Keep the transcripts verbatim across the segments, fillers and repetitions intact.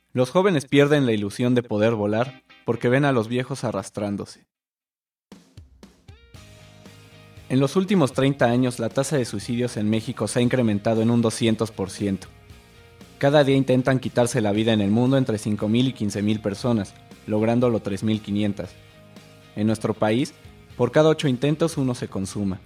Los jóvenes pierden la ilusión de poder volar porque ven a los viejos arrastrándose. En los últimos treinta años, la tasa de suicidios en México se ha incrementado en un doscientos por ciento. Cada día intentan quitarse la vida en el mundo entre cinco mil y quince mil personas, lográndolo tres mil quinientas. En nuestro país, por cada ocho intentos uno se consuma.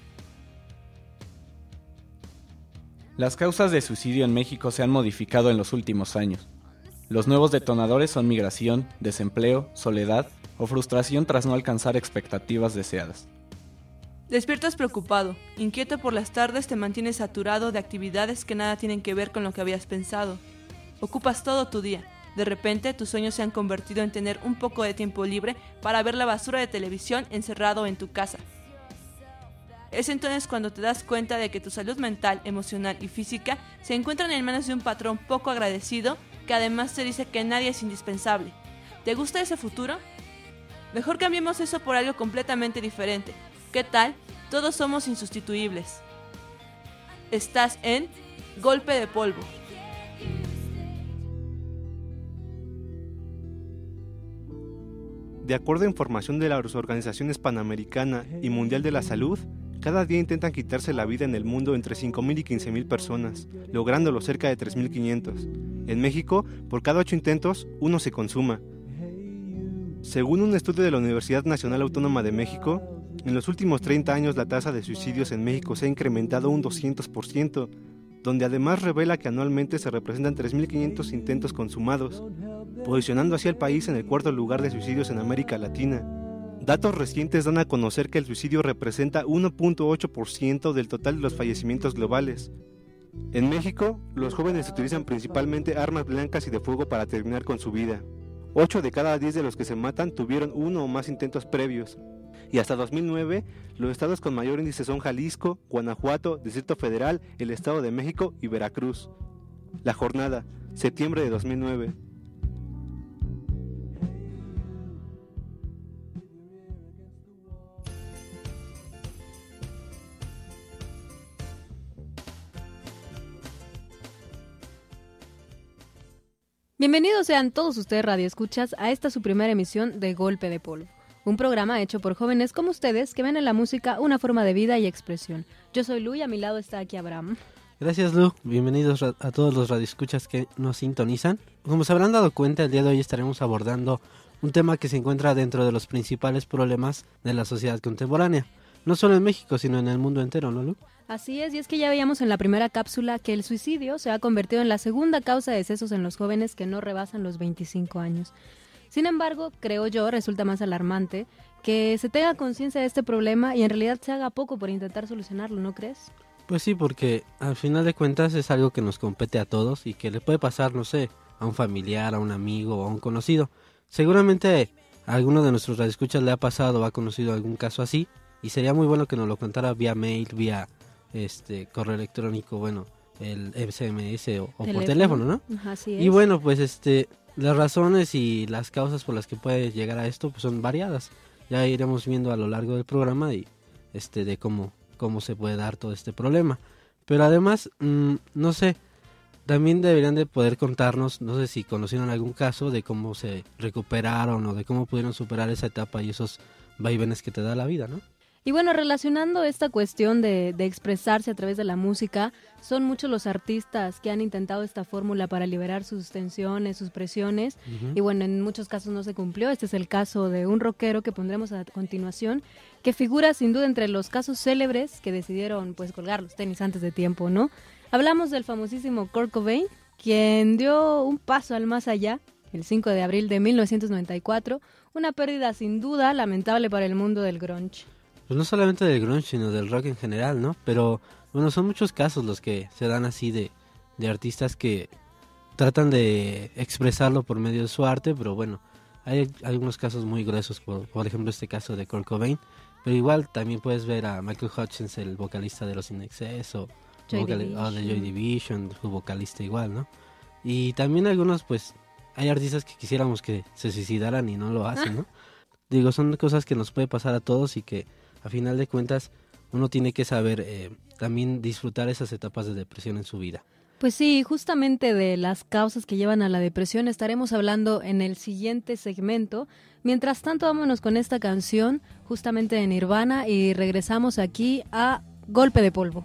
Las causas de suicidio en México se han modificado en los últimos años. Los nuevos detonadores son migración, desempleo, soledad o frustración tras no alcanzar expectativas deseadas. Despiertas preocupado, inquieto por las tardes, te mantienes saturado de actividades que nada tienen que ver con lo que habías pensado. Ocupas todo tu día. De repente, tus sueños se han convertido en tener un poco de tiempo libre para ver la basura de televisión encerrado en tu casa. Es entonces cuando te das cuenta de que tu salud mental, emocional y física se encuentran en manos de un patrón poco agradecido que además te dice que nadie es indispensable. ¿Te gusta ese futuro? Mejor cambiemos eso por algo completamente diferente. ¿Qué tal? Todos somos insustituibles. Estás en Golpe de Polvo. De acuerdo a información de las organizaciones Panamericana y Mundial de la Salud, cada día intentan quitarse la vida en el mundo entre cinco mil y quince mil personas, lográndolo cerca de tres mil quinientos. En México, por cada ocho intentos, uno se consuma. Según un estudio de la Universidad Nacional Autónoma de México, en los últimos treinta años la tasa de suicidios en México se ha incrementado un doscientos por ciento, donde además revela que anualmente se representan tres mil quinientos intentos consumados, posicionando así al país en el cuarto lugar de suicidios en América Latina. Datos recientes dan a conocer que el suicidio representa uno punto ocho por ciento del total de los fallecimientos globales. En México, los jóvenes utilizan principalmente armas blancas y de fuego para terminar con su vida. ocho de cada diez de los que se matan tuvieron uno o más intentos previos. Y hasta dos mil nueve, los estados con mayor índice son Jalisco, Guanajuato, Distrito Federal, el Estado de México y Veracruz. La jornada, septiembre de dos mil nueve. Bienvenidos sean todos ustedes radioescuchas a esta su primera emisión de Golpe de Polvo, un programa hecho por jóvenes como ustedes que ven en la música una forma de vida y expresión. Yo soy Lu y a mi lado está aquí Abraham. Gracias Lu, bienvenidos a todos los radioescuchas que nos sintonizan. Como se habrán dado cuenta, el día de hoy estaremos abordando un tema que se encuentra dentro de los principales problemas de la sociedad contemporánea, no solo en México sino en el mundo entero, ¿no Lu? Así es, y es que ya veíamos en la primera cápsula que el suicidio se ha convertido en la segunda causa de decesos en los jóvenes que no rebasan los veinticinco años. Sin embargo, creo yo, resulta más alarmante que se tenga conciencia de este problema y en realidad se haga poco por intentar solucionarlo, ¿no crees? Pues sí, porque al final de cuentas es algo que nos compete a todos y que le puede pasar, no sé, a un familiar, a un amigo o a un conocido. Seguramente a alguno de nuestros radioescuchas le ha pasado o ha conocido algún caso así y sería muy bueno que nos lo contara vía mail, vía este correo electrónico, bueno, el S M S o, o por teléfono, ¿no? Así es. Y bueno, pues este las razones y las causas por las que puede llegar a esto pues son variadas. Ya iremos viendo a lo largo del programa y este de cómo cómo se puede dar todo este problema. Pero además, mmm, no sé, también deberían de poder contarnos, no sé si conocieron algún caso de cómo se recuperaron o de cómo pudieron superar esa etapa y esos vaivenes que te da la vida, ¿no? Y bueno, relacionando esta cuestión de, de expresarse a través de la música, son muchos los artistas que han intentado esta fórmula para liberar sus tensiones, sus presiones, uh-huh. Y bueno, en muchos casos no se cumplió. Este es el caso de un rockero que pondremos a continuación, que figura sin duda entre los casos célebres que decidieron pues colgar los tenis antes de tiempo, ¿no? Hablamos del famosísimo Kurt Cobain, quien dio un paso al más allá, el cinco de abril de mil novecientos noventa y cuatro, una pérdida sin duda lamentable para el mundo del grunge. Pues no solamente del grunge, sino del rock en general, ¿no? Pero, bueno, son muchos casos los que se dan así de, de artistas que tratan de expresarlo por medio de su arte, pero bueno, hay algunos casos muy gruesos, por, por ejemplo este caso de Kurt Cobain, pero igual también puedes ver a Michael Hutchins, el vocalista de los In Excess, o, vocal- o de Joy Division, su vocalista igual, ¿no? Y también algunos, pues, hay artistas que quisiéramos que se suicidaran y no lo hacen, ¿no? Digo, son cosas que nos puede pasar a todos y que a final de cuentas uno tiene que saber eh, también disfrutar esas etapas de depresión en su vida. Pues sí, justamente de las causas que llevan a la depresión estaremos hablando en el siguiente segmento. Mientras tanto, vámonos con esta canción, justamente de Nirvana, y regresamos aquí a Golpe de Polvo.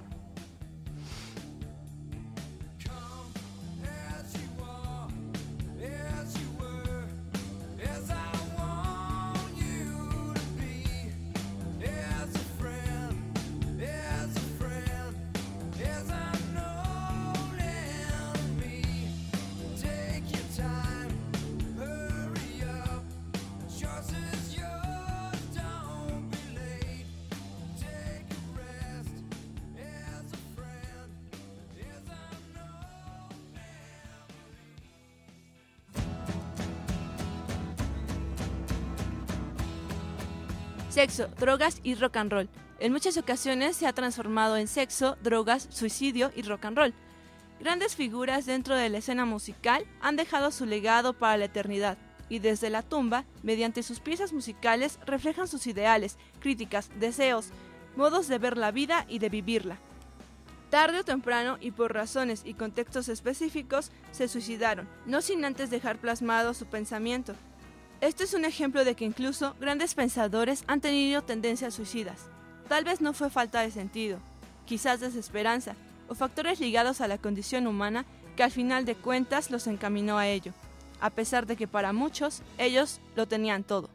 Sexo, drogas y rock and roll. En muchas ocasiones se ha transformado en sexo, drogas, suicidio y rock and roll. Grandes figuras dentro de la escena musical han dejado su legado para la eternidad y desde la tumba, mediante sus piezas musicales, reflejan sus ideales, críticas, deseos, modos de ver la vida y de vivirla. Tarde o temprano y por razones y contextos específicos se suicidaron, no sin antes dejar plasmado su pensamiento. Este es un ejemplo de que incluso grandes pensadores han tenido tendencias suicidas. Tal vez no fue falta de sentido, quizás desesperanza, o factores ligados a la condición humana que al final de cuentas los encaminó a ello, a pesar de que para muchos ellos lo tenían todo.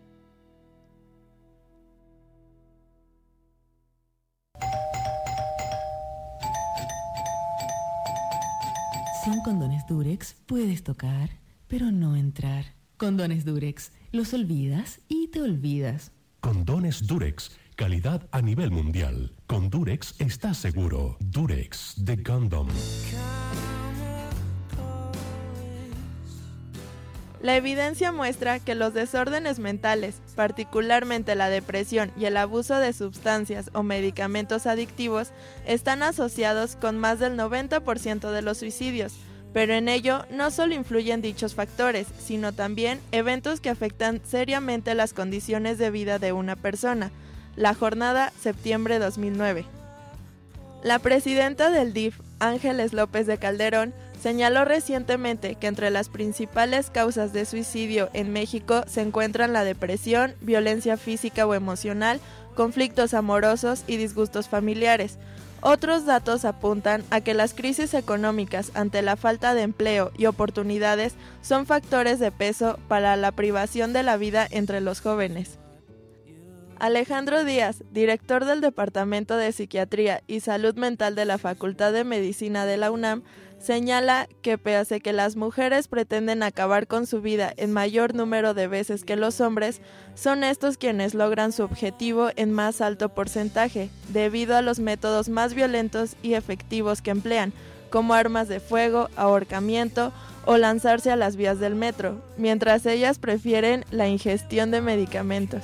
Sin condones Durex puedes tocar, pero no entrar. Condones Durex, los olvidas y te olvidas. Condones Durex, calidad a nivel mundial. Con Durex estás seguro. Durex, the condom. La evidencia muestra que los desórdenes mentales, particularmente la depresión y el abuso de sustancias o medicamentos adictivos, están asociados con más del noventa por ciento de los suicidios. Pero en ello no solo influyen dichos factores, sino también eventos que afectan seriamente las condiciones de vida de una persona. La jornada septiembre dos mil nueve. La presidenta del D I F, Ángeles López de Calderón, señaló recientemente que entre las principales causas de suicidio en México se encuentran la depresión, violencia física o emocional, conflictos amorosos y disgustos familiares. Otros datos apuntan a que las crisis económicas ante la falta de empleo y oportunidades son factores de peso para la privación de la vida entre los jóvenes. Alejandro Díaz, director del Departamento de Psiquiatría y Salud Mental de la Facultad de Medicina de la UNAM, señala que pese a que las mujeres pretenden acabar con su vida en mayor número de veces que los hombres, son estos quienes logran su objetivo en más alto porcentaje, debido a los métodos más violentos y efectivos que emplean, como armas de fuego, ahorcamiento o lanzarse a las vías del metro, mientras ellas prefieren la ingestión de medicamentos.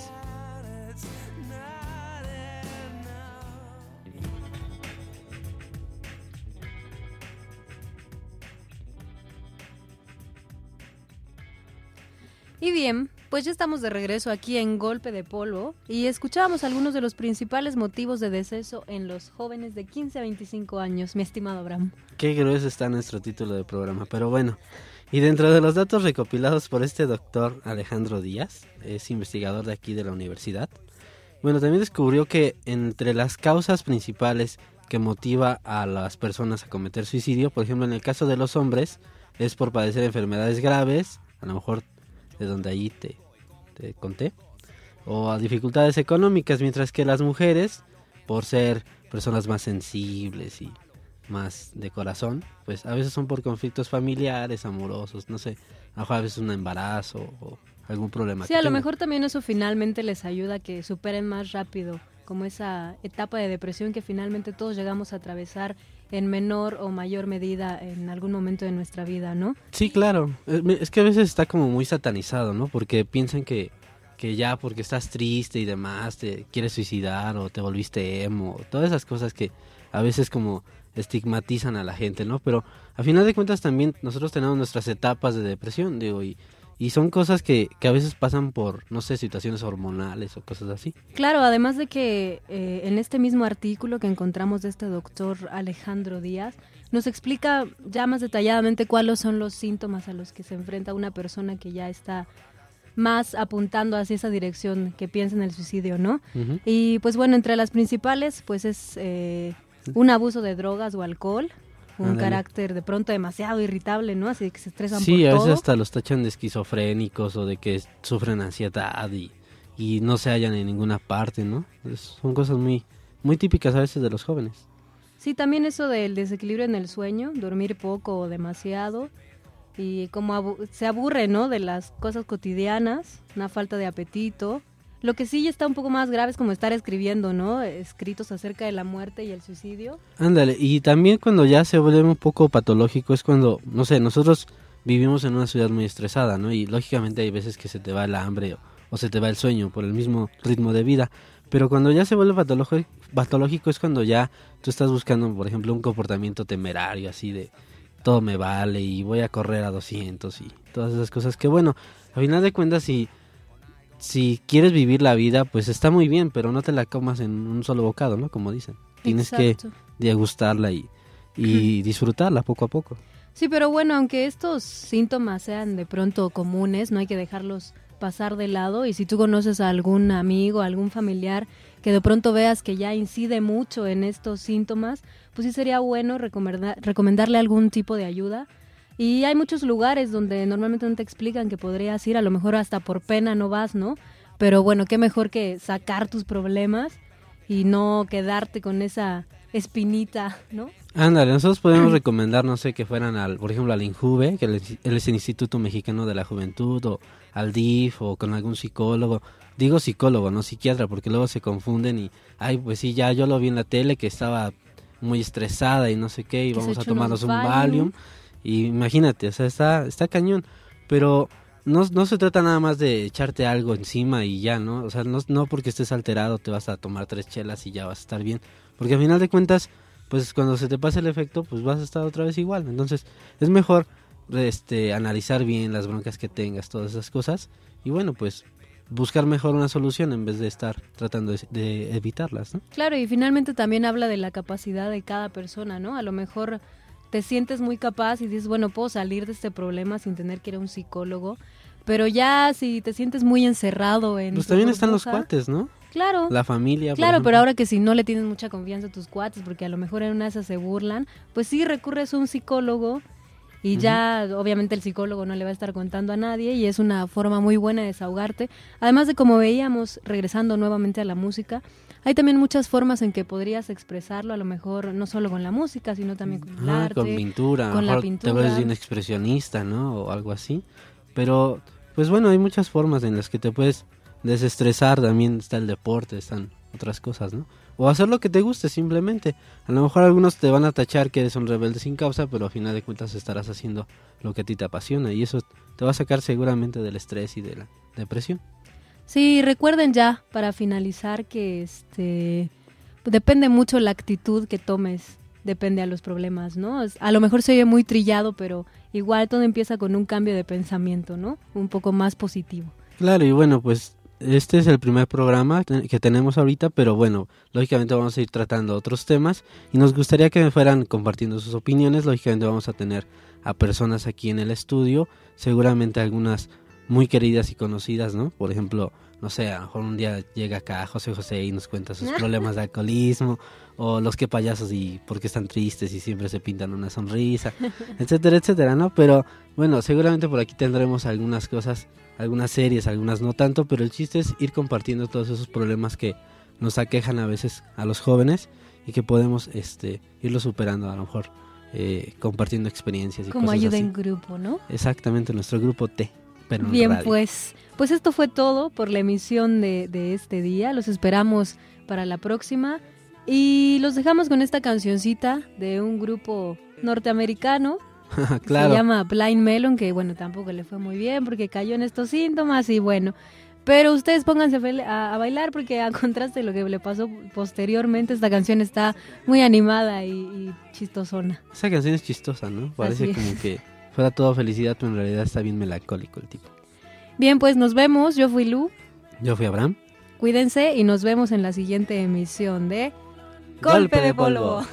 Y bien, pues ya estamos de regreso aquí en Golpe de Polvo y escuchábamos algunos de los principales motivos de deceso en los jóvenes de quince a veinticinco años, mi estimado Abraham. Qué grueso está nuestro título de programa, pero bueno. Y dentro de los datos recopilados por este doctor Alejandro Díaz, es investigador de aquí de la universidad, bueno, también descubrió que entre las causas principales que motiva a las personas a cometer suicidio, por ejemplo, en el caso de los hombres, es por padecer enfermedades graves, a lo mejor de donde allí te, te conté, o a dificultades económicas, mientras que las mujeres, por ser personas más sensibles y más de corazón, pues a veces son por conflictos familiares, amorosos, no sé, a lo mejor a veces un embarazo o algún problema. Sí, a lo mejor también eso finalmente les ayuda a que superen más rápido como esa etapa de depresión que finalmente todos llegamos a atravesar en menor o mayor medida en algún momento de nuestra vida, ¿no? Sí, claro. Es que a veces está como muy satanizado, ¿no? Porque piensan que, que ya porque estás triste y demás te quieres suicidar o te volviste emo, todas esas cosas que a veces como estigmatizan a la gente, ¿no? Pero a final de cuentas también nosotros tenemos nuestras etapas de depresión, digo, y, Y son cosas que, que a veces pasan por, no sé, situaciones hormonales o cosas así. Claro, además de que eh, en este mismo artículo que encontramos de este doctor Alejandro Díaz, nos explica ya más detalladamente cuáles son los síntomas a los que se enfrenta una persona que ya está más apuntando hacia esa dirección, que piensa en el suicidio, ¿no? Uh-huh. Y pues bueno, entre las principales, pues es eh, un abuso de drogas o alcohol, un Andale. carácter de pronto demasiado irritable, ¿no? Así que se estresan sí, por todo. Sí, a veces hasta los tachan de esquizofrénicos o de que sufren ansiedad y, y no se hallan en ninguna parte, ¿no? Es, son cosas muy, muy típicas a veces de los jóvenes. Sí, también eso del desequilibrio en el sueño, dormir poco o demasiado, y como abu- se aburre, ¿no? De las cosas cotidianas, una falta de apetito. Lo que sí ya está un poco más grave es como estar escribiendo, ¿no? Escritos acerca de la muerte y el suicidio. Ándale, y también cuando ya se vuelve un poco patológico es cuando, no sé, nosotros vivimos en una ciudad muy estresada, ¿no? Y lógicamente hay veces que se te va el hambre o, o se te va el sueño por el mismo ritmo de vida. Pero cuando ya se vuelve patológico, patológico es cuando ya tú estás buscando, por ejemplo, un comportamiento temerario, así de todo me vale y voy a correr a doscientos y todas esas cosas que, bueno, a final de cuentas, si... Si quieres vivir la vida, pues está muy bien, pero no te la comas en un solo bocado, ¿no? Como dicen. Tienes Exacto. que degustarla y, y disfrutarla poco a poco. Sí, pero bueno, aunque estos síntomas sean de pronto comunes, no hay que dejarlos pasar de lado. Y si tú conoces a algún amigo, algún familiar que de pronto veas que ya incide mucho en estos síntomas, pues sí sería bueno recomendar, recomendarle algún tipo de ayuda. Y hay muchos lugares donde normalmente no te explican que podrías ir, a lo mejor hasta por pena no vas, ¿no? Pero bueno, qué mejor que sacar tus problemas y no quedarte con esa espinita, ¿no? Ándale, nosotros podemos recomendar, no sé, que fueran, al, por ejemplo, al INJUVE, que es el Instituto Mexicano de la Juventud, o al D I F, o con algún psicólogo. Digo psicólogo, no psiquiatra, porque luego se confunden y, ay, pues sí, ya yo lo vi en la tele que estaba muy estresada y no sé qué, y que vamos a tomarnos un Valium. Valium. Y imagínate, o sea, está, está cañón, pero no, no se trata nada más de echarte algo encima y ya, ¿no? O sea, no, no porque estés alterado te vas a tomar tres chelas y ya vas a estar bien, porque al final de cuentas, pues cuando se te pase el efecto, pues vas a estar otra vez igual. Entonces, es mejor este, analizar bien las broncas que tengas, todas esas cosas, y bueno, pues buscar mejor una solución en vez de estar tratando de, de evitarlas, ¿no? Claro, y finalmente también habla de la capacidad de cada persona, ¿no? A lo mejor te sientes muy capaz y dices, bueno, puedo salir de este problema sin tener que ir a un psicólogo, pero ya si te sientes muy encerrado en... Pues también están los cuates, ¿no? Claro. La familia. Claro, pero ahora que si no le tienes mucha confianza a tus cuates, porque a lo mejor en una de esas se burlan, pues sí recurres a un psicólogo y uh-huh. ya obviamente el psicólogo no le va a estar contando a nadie y es una forma muy buena de desahogarte. Además de, como veíamos, regresando nuevamente a la música, hay también muchas formas en que podrías expresarlo, a lo mejor no solo con la música, sino también con el ah, arte, con pintura, con la pintura. Te vuelves bien expresionista, ¿no? O algo así. Pero, pues bueno, hay muchas formas en las que te puedes desestresar. También está el deporte, están otras cosas, ¿no? O hacer lo que te guste simplemente. A lo mejor algunos te van a tachar que eres un rebelde sin causa, pero a final de cuentas estarás haciendo lo que a ti te apasiona y eso te va a sacar seguramente del estrés y de la depresión. Sí, recuerden ya, para finalizar, que este depende mucho la actitud que tomes, depende a los problemas, ¿no? A lo mejor se oye muy trillado, pero igual todo empieza con un cambio de pensamiento, ¿no? Un poco más positivo. Claro, y bueno, pues este es el primer programa que tenemos ahorita, pero bueno, lógicamente vamos a ir tratando otros temas y nos gustaría que me fueran compartiendo sus opiniones. Lógicamente vamos a tener a personas aquí en el estudio, seguramente algunas muy queridas y conocidas, ¿no? Por ejemplo, no sé, a lo mejor un día llega acá José José y nos cuenta sus problemas de alcoholismo, o los que payasos y por qué están tristes y siempre se pintan una sonrisa, etcétera, etcétera, ¿no? Pero bueno, seguramente por aquí tendremos algunas cosas, algunas series, algunas no tanto, pero el chiste es ir compartiendo todos esos problemas que nos aquejan a veces a los jóvenes y que podemos este irlo superando, a lo mejor eh, compartiendo experiencias y como cosas así. Como ayuda en grupo, ¿no? Exactamente, nuestro grupo T. Pero bien, radio. pues pues esto fue todo por la emisión de, de este día. Los esperamos para la próxima y los dejamos con esta cancioncita de un grupo norteamericano. Claro. Se llama Blind Melon, que bueno, tampoco le fue muy bien porque cayó en estos síntomas y bueno, pero ustedes pónganse a, a bailar porque a contraste de lo que le pasó posteriormente, esta canción está muy animada y, y chistosona. Esa canción es chistosa, ¿no? Parece como que fuera todo felicidad, pero en realidad está bien melancólico el tipo. Bien, pues nos vemos. Yo fui Lu. Yo fui Abraham. Cuídense y nos vemos en la siguiente emisión de Golpe Golpe de de Polvo. Polvo.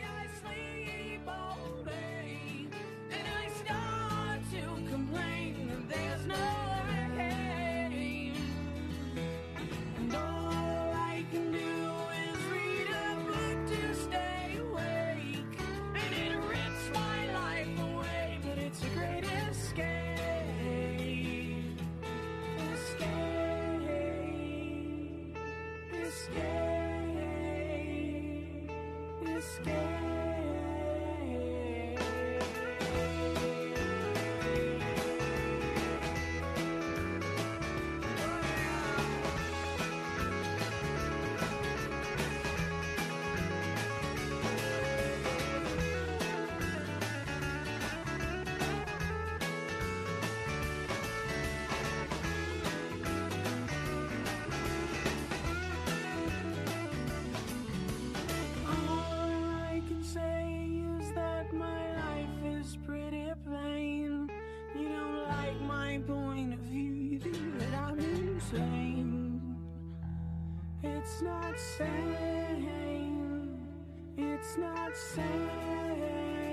It's not sane. It's not sane.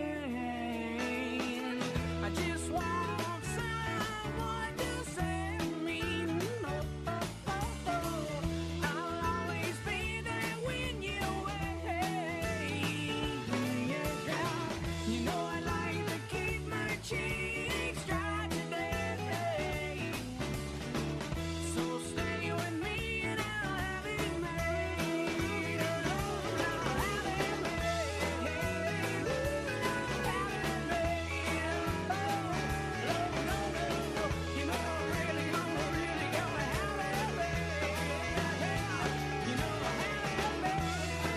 I just want someone to save me. Oh, oh, oh, oh. I'll always be there when you're away. Yeah. You know I like to keep my cheeks dry today. So stay with me and I'll have it made. I'll have it made. I'll have it made. Oh, no, no, no. You know I really, gonna, really gonna have it made. You know I have it made.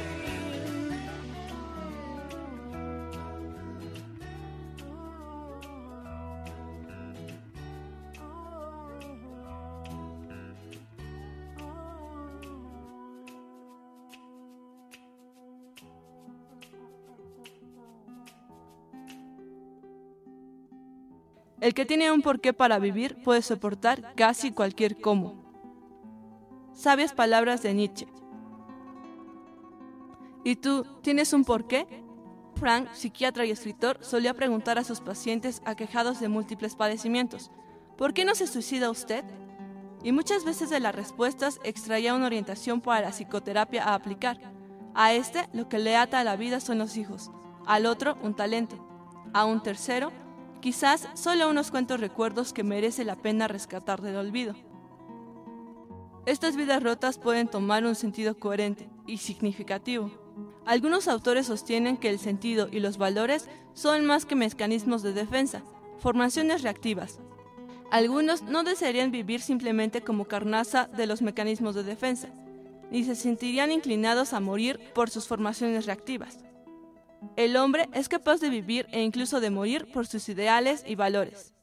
El que tiene un porqué para vivir puede soportar casi cualquier cómo. Sabias palabras de Nietzsche. ¿Y tú, tienes un porqué? Frank, psiquiatra y escritor, solía preguntar a sus pacientes aquejados de múltiples padecimientos, ¿por qué no se suicida usted? Y muchas veces de las respuestas extraía una orientación para la psicoterapia a aplicar. A este, lo que le ata a la vida son los hijos, al otro, un talento, a un tercero, quizás solo unos cuantos recuerdos que merece la pena rescatar del olvido. Estas vidas rotas pueden tomar un sentido coherente y significativo. Algunos autores sostienen que el sentido y los valores son más que mecanismos de defensa, formaciones reactivas. Algunos no desearían vivir simplemente como carnaza de los mecanismos de defensa, ni se sentirían inclinados a morir por sus formaciones reactivas. El hombre es capaz de vivir e incluso de morir por sus ideales y valores.